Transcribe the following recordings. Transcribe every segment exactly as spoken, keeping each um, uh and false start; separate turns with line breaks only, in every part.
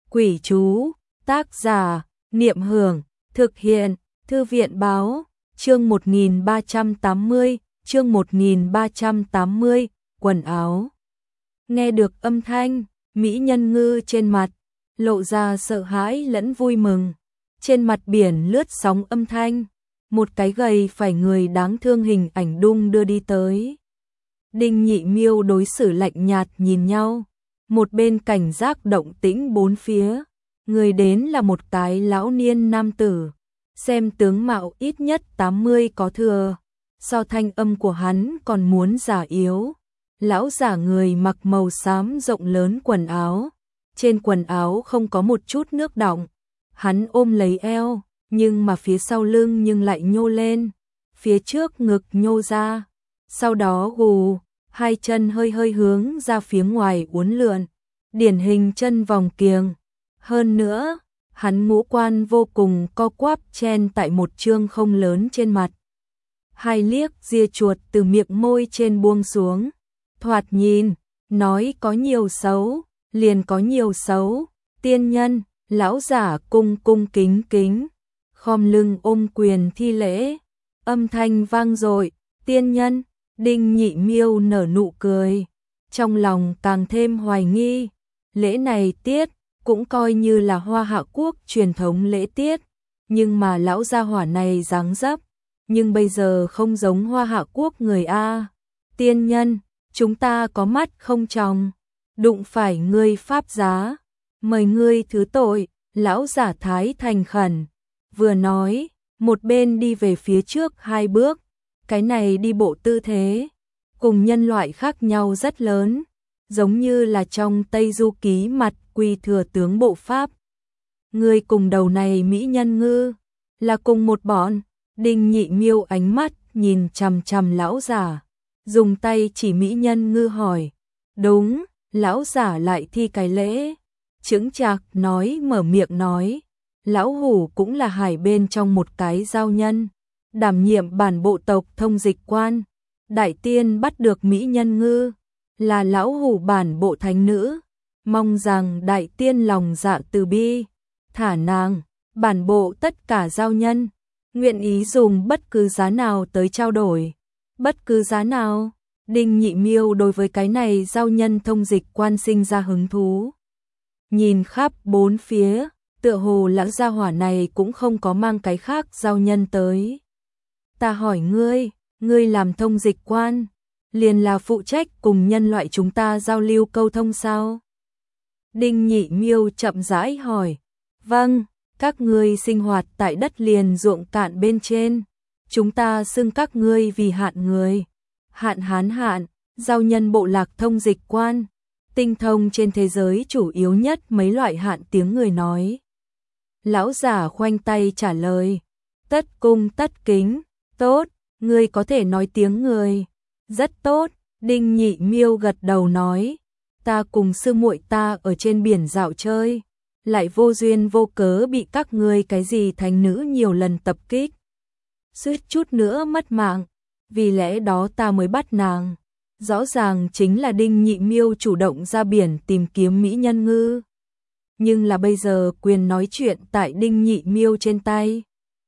Quỷ chú, tác giả, Niệm Hưởng, thực hiện, Thư viện báo, chương một nghìn ba trăm tám mươi, chương một nghìn ba trăm tám mươi, quần áo. Nghe được âm thanh, Mỹ Nhân Ngư trên mặt, lộ ra sợ hãi lẫn vui mừng. Trên mặt biển lướt sóng âm thanh, một cái gầy phải người đáng thương hình ảnh đung đưa đi tới. Đinh Nhị Miêu đối xử lạnh nhạt nhìn nhau, một bên cảnh giác động tĩnh bốn phía, người đến là một cái lão niên nam tử, xem tướng mạo ít nhất tám mươi có thừa, so thanh âm của hắn còn muốn già yếu. Lão giả người mặc màu xám rộng lớn quần áo, trên quần áo không có một chút nước đọng, hắn ôm lấy eo, nhưng mà phía sau lưng nhưng lại nhô lên, phía trước ngực nhô ra, sau đó gù, hai chân hơi hơi hướng ra phía ngoài uốn lượn, điển hình chân vòng kiềng. Hơn nữa, hắn ngũ quan vô cùng co quắp chen tại một trương không lớn trên mặt. Hai liếc ria chuột từ miệng môi trên buông xuống, thoạt nhìn, nói có nhiều xấu, liền có nhiều xấu. Tiên nhân, lão giả cung cung kính kính, khom lưng ôm quyền thi lễ, âm thanh vang dội. Tiên nhân, Đinh Nhị Miêu nở nụ cười, trong lòng càng thêm hoài nghi. Lễ này tiết cũng coi như là Hoa Hạ quốc truyền thống lễ tiết, nhưng mà lão gia hỏa này dáng dấp, nhưng bây giờ không giống Hoa Hạ quốc người a. Tiên nhân, chúng ta có mắt không tròng, đụng phải ngươi pháp giá, mời ngươi thứ tội. Lão giả thái thành khẩn, vừa nói, một bên đi về phía trước hai bước. Cái này đi bộ tư thế, cùng nhân loại khác nhau rất lớn, giống như là trong Tây Du Ký mặt Quy Thừa tướng bộ pháp. Người cùng đầu này Mỹ Nhân Ngư, là cùng một bọn. Đinh Nhị Miêu ánh mắt nhìn chằm chằm lão giả, dùng tay chỉ Mỹ Nhân Ngư hỏi. Đúng, lão giả lại thi cái lễ, chững chạc nói mở miệng nói. Lão hủ cũng là hải bên trong một cái giao nhân, đảm nhiệm bản bộ tộc thông dịch quan. Đại tiên bắt được Mỹ Nhân Ngư, là lão hủ bản bộ thánh nữ, mong rằng đại tiên lòng dạ từ bi, thả nàng. Bản bộ tất cả giao nhân, nguyện ý dùng bất cứ giá nào tới trao đổi. Bất cứ giá nào? Đinh Nhị Miêu đối với cái này giao nhân thông dịch quan sinh ra hứng thú. Nhìn khắp bốn phía, tựa hồ lão gia hỏa này cũng không có mang cái khác giao nhân tới. Ta hỏi ngươi, ngươi làm thông dịch quan, liền là phụ trách cùng nhân loại chúng ta giao lưu câu thông sao? Đinh Nhị Miêu chậm rãi hỏi. Vâng, các ngươi sinh hoạt tại đất liền ruộng cạn bên trên, chúng ta xưng các ngươi vì hạn người. Hạn hán hạn, giao nhân bộ lạc thông dịch quan, tinh thông trên thế giới chủ yếu nhất mấy loại hạn tiếng người nói. Lão giả khoanh tay trả lời, tất cung tất kính. Tốt, ngươi có thể nói tiếng người. Rất tốt, Đinh Nhị Miêu gật đầu nói. Ta cùng sư muội ta ở trên biển dạo chơi, lại vô duyên vô cớ bị các ngươi cái gì thánh nữ nhiều lần tập kích, suýt chút nữa mất mạng, vì lẽ đó ta mới bắt nàng. Rõ ràng chính là Đinh Nhị Miêu chủ động ra biển tìm kiếm Mỹ Nhân Ngư, nhưng là bây giờ quyền nói chuyện tại Đinh Nhị Miêu trên tay.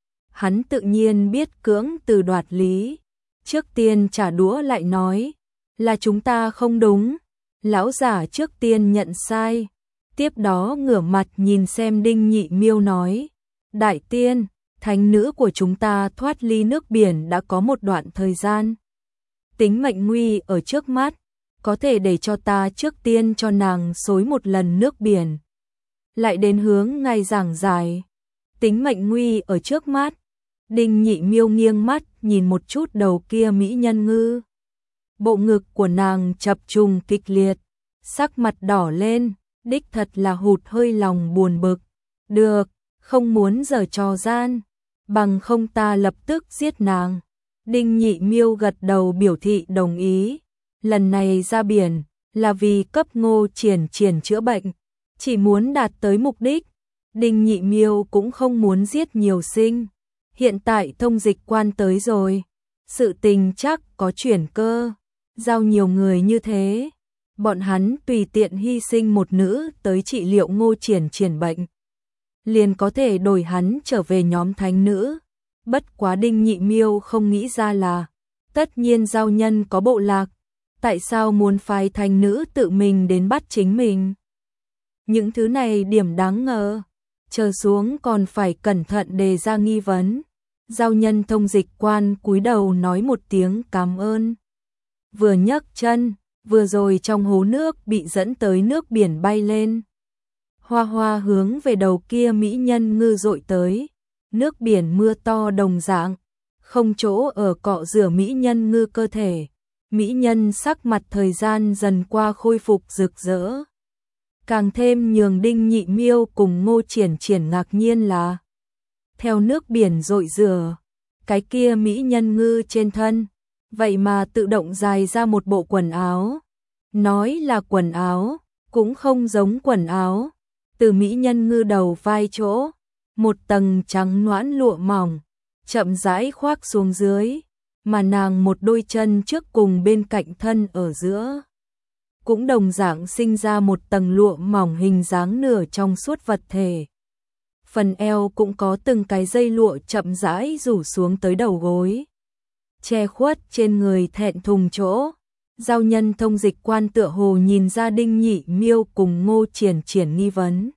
Hắn tự nhiên biết cưỡng từ đoạt lý, trước tiên trả đũa lại nói, là chúng ta không đúng. Lão giả trước tiên nhận sai, tiếp đó ngửa mặt nhìn xem Đinh Nhị Miêu nói, đại tiên, thánh nữ của chúng ta thoát ly nước biển đã có một đoạn thời gian, tính mệnh nguy ở trước mắt, có thể để cho ta trước tiên cho nàng xối một lần nước biển. Lại đến hướng ngay giảng giải, tính mệnh nguy ở trước mắt. Đinh Nhị Miêu nghiêng mắt nhìn một chút đầu kia Mỹ Nhân Ngư, bộ ngực của nàng chập trùng kịch liệt, sắc mặt đỏ lên, đích thật là hụt hơi lòng buồn bực. Được, không muốn giở trò gian, bằng không ta lập tức giết nàng. Đinh Nhị Miêu gật đầu biểu thị đồng ý. Lần này ra biển là vì cấp Ngô Triển Triển chữa bệnh, chỉ muốn đạt tới mục đích. Đinh Nhị Miêu cũng không muốn giết nhiều sinh. Hiện tại thông dịch quan tới rồi, sự tình chắc có chuyển cơ, giao nhiều người như thế, bọn hắn tùy tiện hy sinh một nữ tới trị liệu Ngô Triển Triển bệnh, liền có thể đổi hắn trở về nhóm thánh nữ. Bất quá Đinh Nhị Miêu không nghĩ ra là, tất nhiên giao nhân có bộ lạc, tại sao muốn phái thánh nữ tự mình đến bắt chính mình? Những thứ này điểm đáng ngờ, chờ xuống còn phải cẩn thận đề ra nghi vấn. Giao nhân thông dịch quan cúi đầu nói một tiếng cảm ơn. Vừa nhấc chân, vừa rồi trong hố nước bị dẫn tới nước biển bay lên. Hoa hoa hướng về đầu kia mỹ nhân ngư dội tới. Nước biển mưa to đồng dạng, không chỗ ở cọ rửa mỹ nhân ngư cơ thể. Mỹ nhân sắc mặt thời gian dần qua khôi phục rực rỡ. Càng thêm nhường Đinh Nhị Miêu cùng Ngô Triển Triển ngạc nhiên là, theo nước biển dội rửa, cái kia mỹ nhân ngư trên thân, vậy mà tự động dài ra một bộ quần áo. Nói là quần áo, cũng không giống quần áo. Từ mỹ nhân ngư đầu vai chỗ, một tầng trắng nõn lụa mỏng, chậm rãi khoác xuống dưới, mà nàng một đôi chân trước cùng bên cạnh thân ở giữa. Cũng đồng dạng sinh ra một tầng lụa mỏng hình dáng nửa trong suốt vật thể. Phần eo cũng có từng cái dây lụa chậm rãi rủ xuống tới đầu gối, che khuất trên người thẹn thùng chỗ. Giao nhân thông dịch quan tựa hồ nhìn ra Đinh Nhị Miêu cùng Ngô Triển Triển nghi vấn,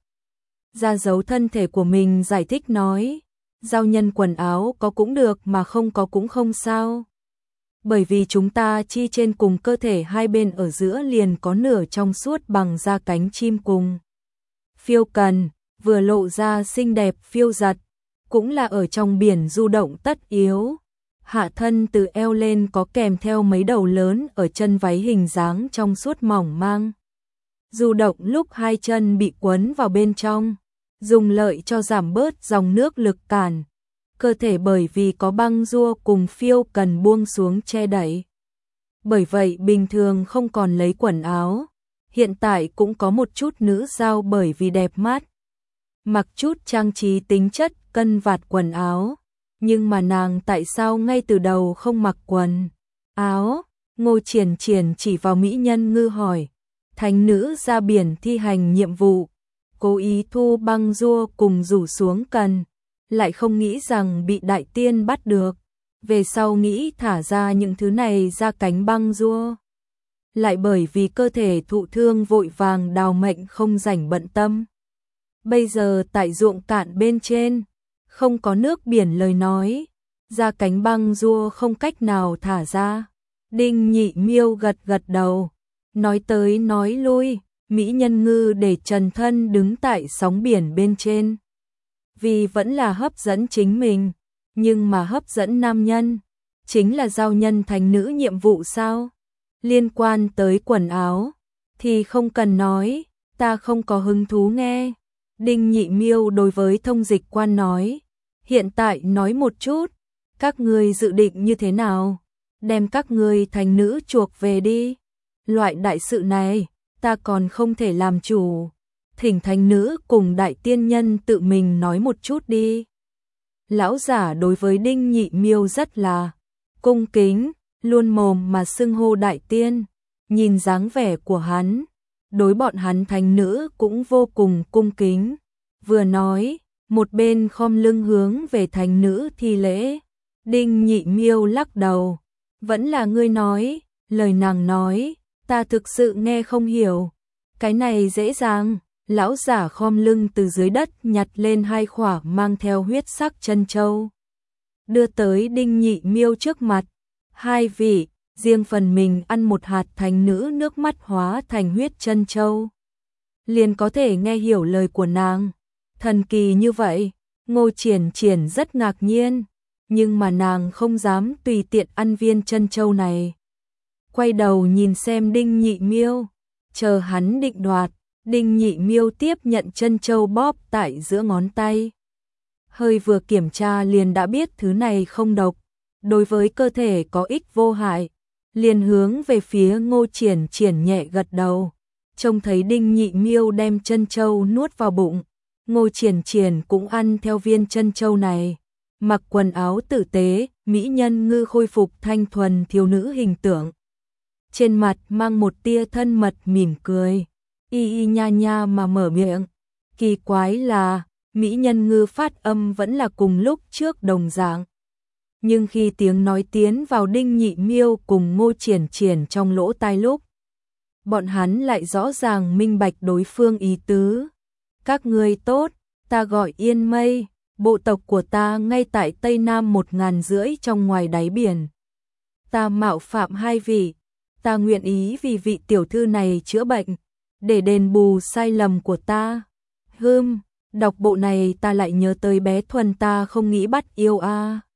ra dấu thân thể của mình giải thích nói, giao nhân quần áo có cũng được mà không có cũng không sao. Bởi vì chúng ta chi trên cùng cơ thể hai bên ở giữa liền có nửa trong suốt bằng da cánh chim cùng phiêu cần, vừa lộ ra xinh đẹp phiêu giật, cũng là ở trong biển du động tất yếu. Hạ thân từ eo lên có kèm theo mấy đầu lớn ở chân váy hình dáng trong suốt mỏng manh. Du động lúc hai chân bị quấn vào bên trong, dùng lợi cho giảm bớt dòng nước lực cản. Cơ thể bởi vì có băng rua cùng phiêu cần buông xuống che đậy. Bởi vậy bình thường không còn lấy quần áo, hiện tại cũng có một chút nữ giao bởi vì đẹp mắt, mặc chút trang trí tính chất cân vạt quần áo. Nhưng mà nàng tại sao ngay từ đầu không mặc quần áo? Ngô Triển Triển chỉ vào mỹ nhân ngư hỏi. Thánh nữ ra biển thi hành nhiệm vụ, cố ý thu băng rua cùng rủ xuống cần, lại không nghĩ rằng bị đại tiên bắt được. Về sau nghĩ thả ra những thứ này ra cánh băng rua, lại bởi vì cơ thể thụ thương vội vàng đào mệnh không rảnh bận tâm. Bây giờ tại ruộng cạn bên trên, không có nước biển lời nói, ra cánh băng rua không cách nào thả ra. Đinh Nhị Miêu gật gật đầu, nói tới nói lui, mỹ nhân ngư để trần thân đứng tại sóng biển bên trên. Vì vẫn là hấp dẫn chính mình, nhưng mà hấp dẫn nam nhân, chính là giao nhân thành nữ nhiệm vụ sao? Liên quan tới quần áo, thì không cần nói, ta không có hứng thú nghe. Đinh Nhị Miêu đối với thông dịch quan nói, hiện tại nói một chút, các ngươi dự định như thế nào? Đem các ngươi thành nữ chuộc về đi. Loại đại sự này, ta còn không thể làm chủ. Thỉnh thành nữ cùng đại tiên nhân tự mình nói một chút đi. Lão giả đối với Đinh Nhị Miêu rất là cung kính, luôn mồm mà xưng hô đại tiên. Nhìn dáng vẻ của hắn, đối bọn hắn thành nữ cũng vô cùng cung kính. Vừa nói, một bên khom lưng hướng về thành nữ thi lễ. Đinh Nhị Miêu lắc đầu, vẫn là ngươi nói, lời nàng nói, ta thực sự nghe không hiểu. Cái này dễ dàng. Lão giả khom lưng từ dưới đất nhặt lên hai khỏa mang theo huyết sắc chân châu, đưa tới Đinh Nhị Miêu trước mặt. Hai vị, riêng phần mình ăn một hạt thành nữ nước mắt hóa thành huyết chân châu, liền có thể nghe hiểu lời của nàng. Thần kỳ như vậy, Ngô Triển Triển rất ngạc nhiên, nhưng mà nàng không dám tùy tiện ăn viên chân châu này. Quay đầu nhìn xem Đinh Nhị Miêu, chờ hắn định đoạt. Đinh Nhị Miêu tiếp nhận chân châu bóp tại giữa ngón tay. Hơi vừa kiểm tra liền đã biết thứ này không độc, đối với cơ thể có ích vô hại. Liền hướng về phía Ngô Triển Triển nhẹ gật đầu. Trông thấy Đinh Nhị Miêu đem chân châu nuốt vào bụng, Ngô Triển Triển cũng ăn theo viên chân châu này. Mặc quần áo tử tế, mỹ nhân ngư khôi phục thanh thuần thiếu nữ hình tượng. trên mặt mang một tia thân mật mỉm cười, y y nha nha mà mở miệng. Kỳ quái là, mỹ nhân ngư phát âm vẫn là cùng lúc trước đồng dạng. Nhưng khi tiếng nói tiến vào Đinh Nhị Miêu cùng Ngô Triển Triển trong lỗ tai lúc, bọn hắn lại rõ ràng minh bạch đối phương ý tứ. Các ngươi tốt, ta gọi Yên Mây, bộ tộc của ta ngay tại Tây Nam một ngàn rưỡi trong ngoài đáy biển. Ta mạo phạm hai vị, ta nguyện ý vì vị tiểu thư này chữa bệnh, để đền bù sai lầm của ta. Hừm, đọc bộ này ta lại nhớ tới bé Thuần ta không nghĩ bắt yêu a.